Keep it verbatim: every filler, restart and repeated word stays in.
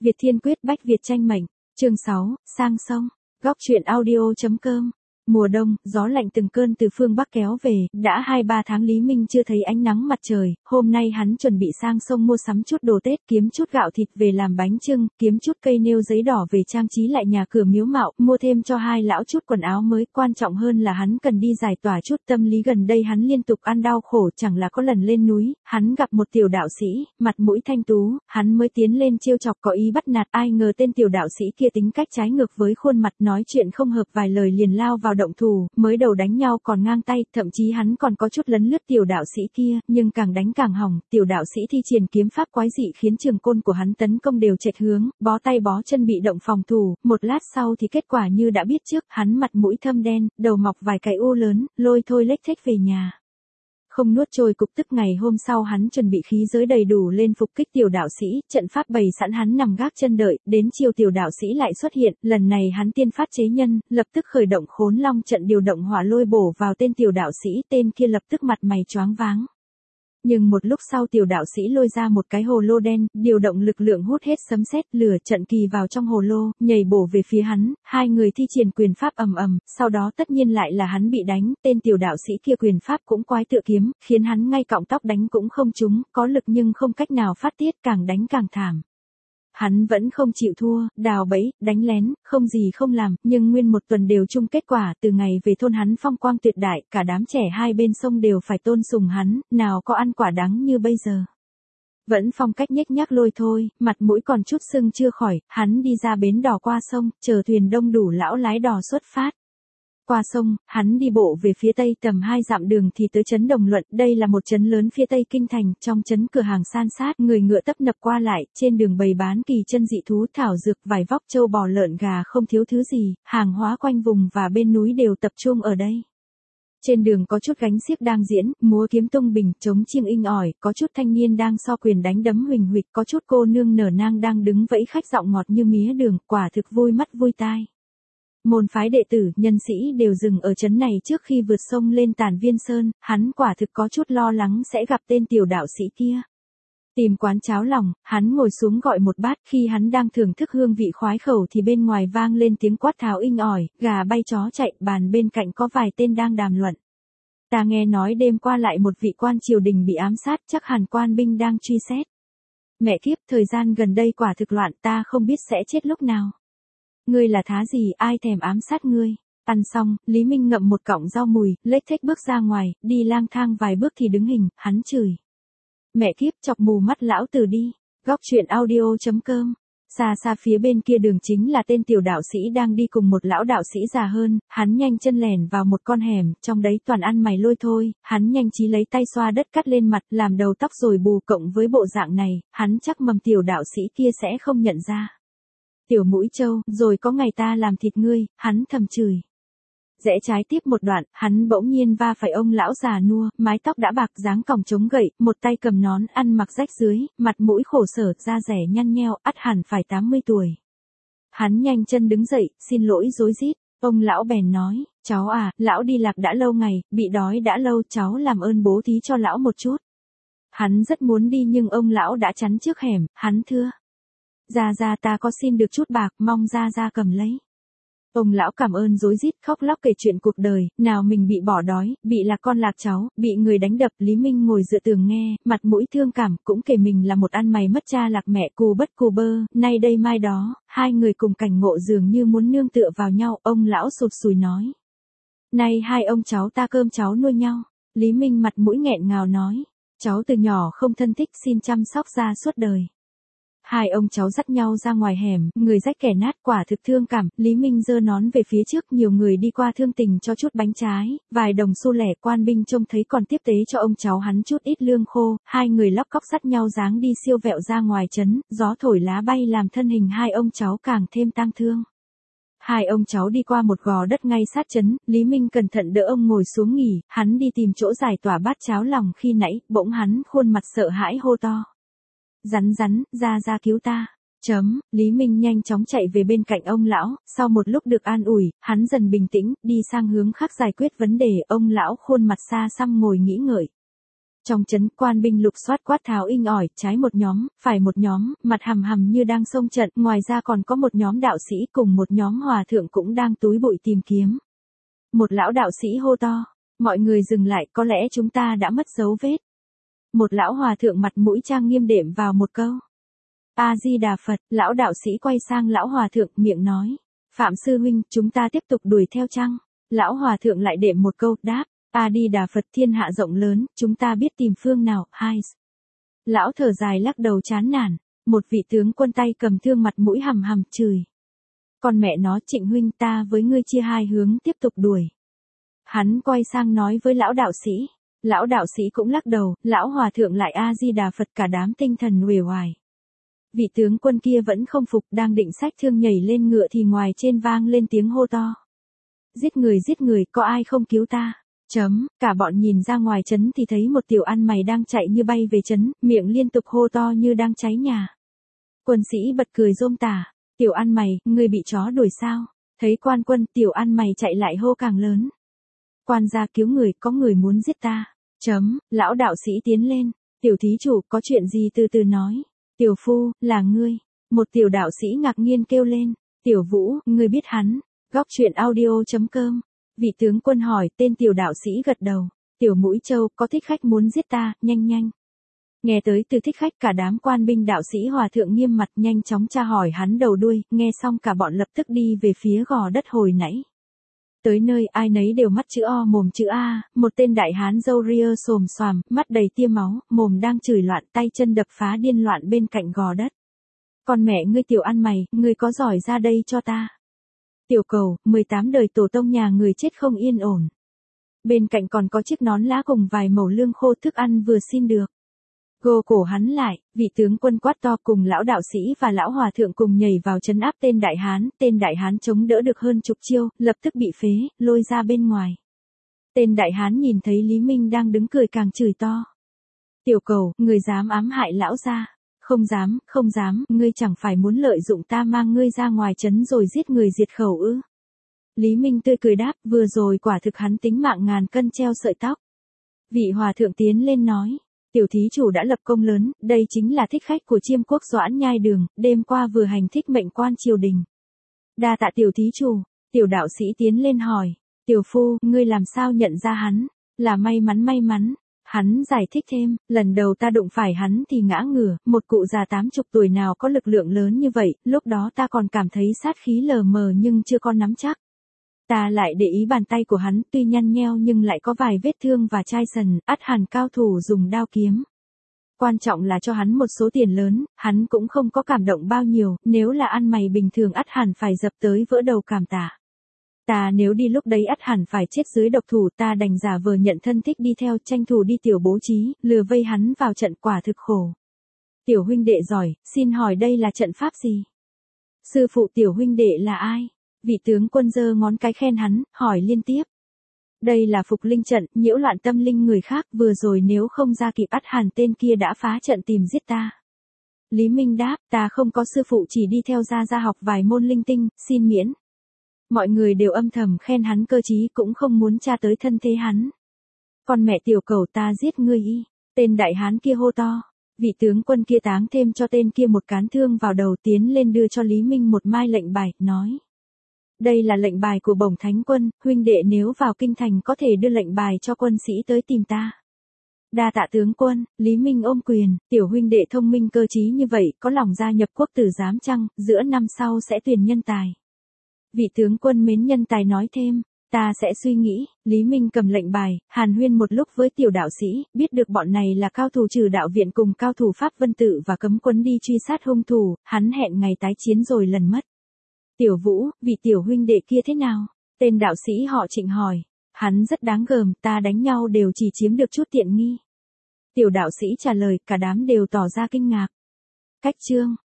Việt Thiên Quyết Bách Việt tranh mệnh, chương sáu, sang sông, góc truyện audio chấm com. Mùa đông, gió lạnh từng cơn từ phương Bắc kéo về, đã hai ba tháng Lý Minh chưa thấy ánh nắng mặt trời, hôm nay hắn chuẩn bị sang sông mua sắm chút đồ Tết, kiếm chút gạo thịt về làm bánh chưng, kiếm chút cây nêu giấy đỏ về trang trí lại nhà cửa miếu mạo, mua thêm cho hai lão chút quần áo mới, quan trọng hơn là hắn cần đi giải tỏa chút tâm lý gần đây hắn liên tục ăn đau khổ, chẳng là có lần lên núi, hắn gặp một tiểu đạo sĩ, mặt mũi thanh tú, hắn mới tiến lên trêu chọc có ý bắt nạt, ai ngờ tên tiểu đạo sĩ kia tính cách trái ngược với khuôn mặt, nói chuyện không hợp vài lời liền lao vào động thủ, mới đầu đánh nhau còn ngang tay, thậm chí hắn còn có chút lấn lướt tiểu đạo sĩ kia, nhưng càng đánh càng hỏng, tiểu đạo sĩ thi triển kiếm pháp quái dị khiến trường côn của hắn tấn công đều chệch hướng, bó tay bó chân bị động phòng thủ, một lát sau thì kết quả như đã biết trước, hắn mặt mũi thâm đen, đầu mọc vài cái u lớn, lôi thôi lếch thếch về nhà. Không nuốt trôi cục tức, ngày hôm sau hắn chuẩn bị khí giới đầy đủ lên phục kích tiểu đạo sĩ, trận pháp bày sẵn hắn nằm gác chân đợi, đến chiều tiểu đạo sĩ lại xuất hiện, lần này hắn tiên phát chế nhân, lập tức khởi động khốn long trận điều động hỏa lôi bổ vào tên tiểu đạo sĩ, tên kia lập tức mặt mày choáng váng. Nhưng một lúc sau tiểu đạo sĩ lôi ra một cái hồ lô đen, điều động lực lượng hút hết sấm sét lửa trận kỳ vào trong hồ lô, nhảy bổ về phía hắn, hai người thi triển quyền pháp ầm ầm, sau đó tất nhiên lại là hắn bị đánh, tên tiểu đạo sĩ kia quyền pháp cũng quái tựa kiếm, khiến hắn ngay cọng tóc đánh cũng không trúng, có lực nhưng không cách nào phát tiết, càng đánh càng thảm. Hắn vẫn không chịu thua, đào bẫy, đánh lén, không gì không làm, nhưng nguyên một tuần đều chung kết quả, từ ngày về thôn hắn phong quang tuyệt đại, cả đám trẻ hai bên sông đều phải tôn sùng hắn, nào có ăn quả đắng như bây giờ. Vẫn phong cách nhếch nhác lôi thôi, mặt mũi còn chút sưng chưa khỏi, hắn đi ra bến đò qua sông, chờ thuyền đông đủ lão lái đò xuất phát. Qua sông, hắn đi bộ về phía tây tầm hai dặm đường thì tới trấn Đồng Luận, đây là một trấn lớn phía tây kinh thành, trong trấn cửa hàng san sát, người ngựa tấp nập qua lại, trên đường bày bán kỳ chân dị thú, thảo dược, vải vóc, trâu bò lợn gà không thiếu thứ gì, hàng hóa quanh vùng và bên núi đều tập trung ở đây. Trên đường có chút gánh xiếc đang diễn, múa kiếm tung bình, trống chiêng inh ỏi, có chút thanh niên đang so quyền đánh đấm huỳnh huỵch, có chút cô nương nở nang đang đứng vẫy khách giọng ngọt như mía đường, quả thực vui mắt vui tai. Môn phái đệ tử, nhân sĩ đều dừng ở trấn này trước khi vượt sông lên Tản Viên Sơn, hắn quả thực có chút lo lắng sẽ gặp tên tiểu đạo sĩ kia. Tìm quán cháo lòng, hắn ngồi xuống gọi một bát, khi hắn đang thưởng thức hương vị khoái khẩu thì bên ngoài vang lên tiếng quát tháo inh ỏi, gà bay chó chạy, bàn bên cạnh có vài tên đang đàm luận. Ta nghe nói đêm qua lại một vị quan triều đình bị ám sát, chắc hẳn quan binh đang truy xét. Mẹ kiếp, thời gian gần đây quả thực loạn, ta không biết sẽ chết lúc nào. Ngươi là thá gì, ai thèm ám sát ngươi? Ăn xong, Lý Minh ngậm một cọng rau mùi, lếch thếch bước ra ngoài, đi lang thang vài bước thì đứng hình, hắn chửi. Mẹ kiếp, chọc mù mắt lão tử đi. Góc truyện audio chấm com. Xa xa phía bên kia đường chính là tên tiểu đạo sĩ đang đi cùng một lão đạo sĩ già hơn, hắn nhanh chân lẻn vào một con hẻm, trong đấy toàn ăn mày lôi thôi, hắn nhanh trí lấy tay xoa đất cắt lên mặt, làm đầu tóc rồi bù, cộng với bộ dạng này, hắn chắc mầm tiểu đạo sĩ kia sẽ không nhận ra. Tiểu mũi trâu, rồi có ngày ta làm thịt ngươi, hắn thầm chửi. Rẽ trái tiếp một đoạn, hắn bỗng nhiên va phải ông lão già nua, mái tóc đã bạc, dáng còng chống gậy, một tay cầm nón, ăn mặc rách dưới, mặt mũi khổ sở, da rẻ nhăn nheo, ắt hẳn phải tám mươi tuổi. Hắn nhanh chân đứng dậy, xin lỗi rối rít, ông lão bèn nói, cháu à, lão đi lạc đã lâu ngày, bị đói đã lâu, cháu làm ơn bố thí cho lão một chút. Hắn rất muốn đi nhưng ông lão đã chắn trước hẻm, hắn thưa. Gia Gia ta có xin được chút bạc, mong Gia Gia cầm lấy. Ông lão cảm ơn rối rít, khóc lóc kể chuyện cuộc đời, nào mình bị bỏ đói, bị lạc con lạc cháu, bị người đánh đập. Lý Minh ngồi dựa tường nghe, mặt mũi thương cảm, cũng kể mình là một ăn mày mất cha lạc mẹ, cù bất cù bơ, nay đây mai đó, hai người cùng cảnh ngộ dường như muốn nương tựa vào nhau. Ông lão sụt sùi nói, nay hai ông cháu ta cơm cháu nuôi nhau. Lý Minh mặt mũi nghẹn ngào nói, cháu từ nhỏ không thân thích, xin chăm sóc Gia suốt đời. Hai ông cháu dắt nhau ra ngoài hẻm, người rách kẻ nát, quả thực thương cảm, Lý Minh giơ nón về phía trước, nhiều người đi qua thương tình cho chút bánh trái, vài đồng xu lẻ, quan binh trông thấy còn tiếp tế cho ông cháu hắn chút ít lương khô, hai người lóc cóc dắt nhau dáng đi siêu vẹo ra ngoài trấn, gió thổi lá bay làm thân hình hai ông cháu càng thêm tang thương. Hai ông cháu đi qua một gò đất ngay sát trấn, Lý Minh cẩn thận đỡ ông ngồi xuống nghỉ, hắn đi tìm chỗ giải tỏa bát cháo lòng khi nãy, bỗng hắn khuôn mặt sợ hãi hô to. Rắn rắn, Gia Gia cứu ta. Chấm, Lý Minh nhanh chóng chạy về bên cạnh ông lão, sau một lúc được an ủi, hắn dần bình tĩnh, đi sang hướng khác giải quyết vấn đề, ông lão khuôn mặt xa xăm ngồi nghĩ ngợi. Trong trấn, quan binh lục soát quát tháo inh ỏi, trái một nhóm, phải một nhóm, mặt hầm hầm như đang xông trận, ngoài ra còn có một nhóm đạo sĩ cùng một nhóm hòa thượng cũng đang túi bụi tìm kiếm. Một lão đạo sĩ hô to, mọi người dừng lại, có lẽ chúng ta đã mất dấu vết. Một lão hòa thượng mặt mũi trang nghiêm đệm vào một câu. A-di-đà Phật, lão đạo sĩ quay sang lão hòa thượng, miệng nói, Phạm sư huynh, chúng ta tiếp tục đuổi theo chăng? Lão hòa thượng lại đệm một câu, đáp, A-di-đà Phật, thiên hạ rộng lớn, chúng ta biết tìm phương nào, hai. Lão thở dài lắc đầu chán nản, một vị tướng quân tay cầm thương mặt mũi hầm hầm chửi. Con mẹ nó, Trịnh huynh, ta với ngươi chia hai hướng tiếp tục đuổi. Hắn quay sang nói với lão đạo sĩ. Lão đạo sĩ cũng lắc đầu, lão hòa thượng lại A-di-đà Phật, cả đám tinh thần uể oải. Vị tướng quân kia vẫn không phục, đang định xách thương nhảy lên ngựa thì ngoài trên vang lên tiếng hô to. Giết người giết người, có ai không cứu ta? Chấm, cả bọn nhìn ra ngoài trấn thì thấy một tiểu ăn mày đang chạy như bay về trấn, miệng liên tục hô to như đang cháy nhà. Quân sĩ bật cười rôm tả, tiểu ăn mày, ngươi bị chó đuổi sao? Thấy quan quân, tiểu ăn mày chạy lại hô càng lớn. Quan gia cứu người, có người muốn giết ta. Chấm, lão đạo sĩ tiến lên, tiểu thí chủ, có chuyện gì từ từ nói. Tiểu phu, là ngươi. Một tiểu đạo sĩ ngạc nhiên kêu lên, tiểu vũ, ngươi biết hắn. Góc truyện audio chấm com. Vị tướng quân hỏi, tên tiểu đạo sĩ gật đầu. Tiểu mũi trâu, có thích khách muốn giết ta, nhanh nhanh. Nghe tới từ thích khách, cả đám quan binh đạo sĩ hòa thượng nghiêm mặt nhanh chóng tra hỏi hắn đầu đuôi, nghe xong cả bọn lập tức đi về phía gò đất hồi nãy. Tới nơi ai nấy đều mắt chữ O mồm chữ A, một tên đại hán râu ria xồm xoàm, mắt đầy tia máu, mồm đang chửi loạn, tay chân đập phá điên loạn bên cạnh gò đất. Con mẹ ngươi tiểu ăn mày, ngươi có giỏi ra đây cho ta. Tiểu cầu, mười tám đời tổ tông nhà người chết không yên ổn. Bên cạnh còn có chiếc nón lá cùng vài mẩu lương khô thức ăn vừa xin được. Gô cổ hắn lại, vị tướng quân quát to cùng lão đạo sĩ và lão hòa thượng cùng nhảy vào trấn áp tên đại hán, tên đại hán chống đỡ được hơn chục chiêu, lập tức bị phế, lôi ra bên ngoài. Tên đại hán nhìn thấy Lý Minh đang đứng cười càng chửi to. Tiểu cầu, người dám ám hại lão gia? Không dám, không dám, ngươi chẳng phải muốn lợi dụng ta mang ngươi ra ngoài trấn rồi giết người diệt khẩu ư? Lý Minh tươi cười đáp, vừa rồi quả thực hắn tính mạng ngàn cân treo sợi tóc. Vị hòa thượng tiến lên nói. Tiểu thí chủ đã lập công lớn, đây chính là thích khách của Chiêm quốc Doãn Nhai Đường, đêm qua vừa hành thích mệnh quan triều đình. Đa tạ tiểu thí chủ, tiểu đạo sĩ tiến lên hỏi, tiểu phu, ngươi làm sao nhận ra hắn, là may mắn may mắn. Hắn giải thích thêm, lần đầu ta đụng phải hắn thì ngã ngửa, một cụ già tám chục tuổi nào có lực lượng lớn như vậy, lúc đó ta còn cảm thấy sát khí lờ mờ nhưng chưa có nắm chắc. Ta lại để ý bàn tay của hắn, tuy nhăn nheo nhưng lại có vài vết thương và chai sần, ắt hẳn cao thủ dùng đao kiếm. Quan trọng là cho hắn một số tiền lớn, hắn cũng không có cảm động bao nhiêu, nếu là ăn mày bình thường ắt hẳn phải dập tới vỡ đầu cảm tạ. Ta nếu đi lúc đấy ắt hẳn phải chết dưới độc thủ, ta đành giả vờ nhận thân thích đi theo, tranh thủ đi tiểu bố trí, lừa vây hắn vào trận, quả thực khổ. Tiểu huynh đệ giỏi, xin hỏi đây là trận pháp gì? Sư phụ tiểu huynh đệ là ai? Vị tướng quân giơ ngón cái khen hắn, hỏi liên tiếp. Đây là phục linh trận, nhiễu loạn tâm linh người khác, vừa rồi nếu không ra kịp ắt hẳn tên kia đã phá trận tìm giết ta. Lý Minh đáp, ta không có sư phụ, chỉ đi theo gia gia học vài môn linh tinh, xin miễn. Mọi người đều âm thầm khen hắn cơ trí, cũng không muốn tra tới thân thế hắn. Con mẹ tiểu cầu, ta giết ngươi y. Tên đại hán kia hô to. Vị tướng quân kia táng thêm cho tên kia một cán thương vào đầu, tiến lên đưa cho Lý Minh một mai lệnh bài, nói. Đây là lệnh bài của bổng thánh quân, huynh đệ nếu vào kinh thành có thể đưa lệnh bài cho quân sĩ tới tìm ta. Đa tạ tướng quân, Lý Minh ôm quyền, tiểu huynh đệ thông minh cơ trí như vậy, có lòng gia nhập quốc tử giám chăng, giữa năm sau sẽ tuyển nhân tài. Vị tướng quân mến nhân tài nói thêm, ta sẽ suy nghĩ. Lý Minh cầm lệnh bài, hàn huyên một lúc với tiểu đạo sĩ, biết được bọn này là cao thủ trừ đạo viện cùng cao thủ Pháp Vân Tự và cấm quân đi truy sát hung thủ, hắn hẹn ngày tái chiến rồi lần mất. Tiểu Vũ, vị tiểu huynh đệ kia thế nào? Tên đạo sĩ họ Trịnh hỏi. Hắn rất đáng gờm, ta đánh nhau đều chỉ chiếm được chút tiện nghi. Tiểu đạo sĩ trả lời, cả đám đều tỏ ra kinh ngạc. Cách chương.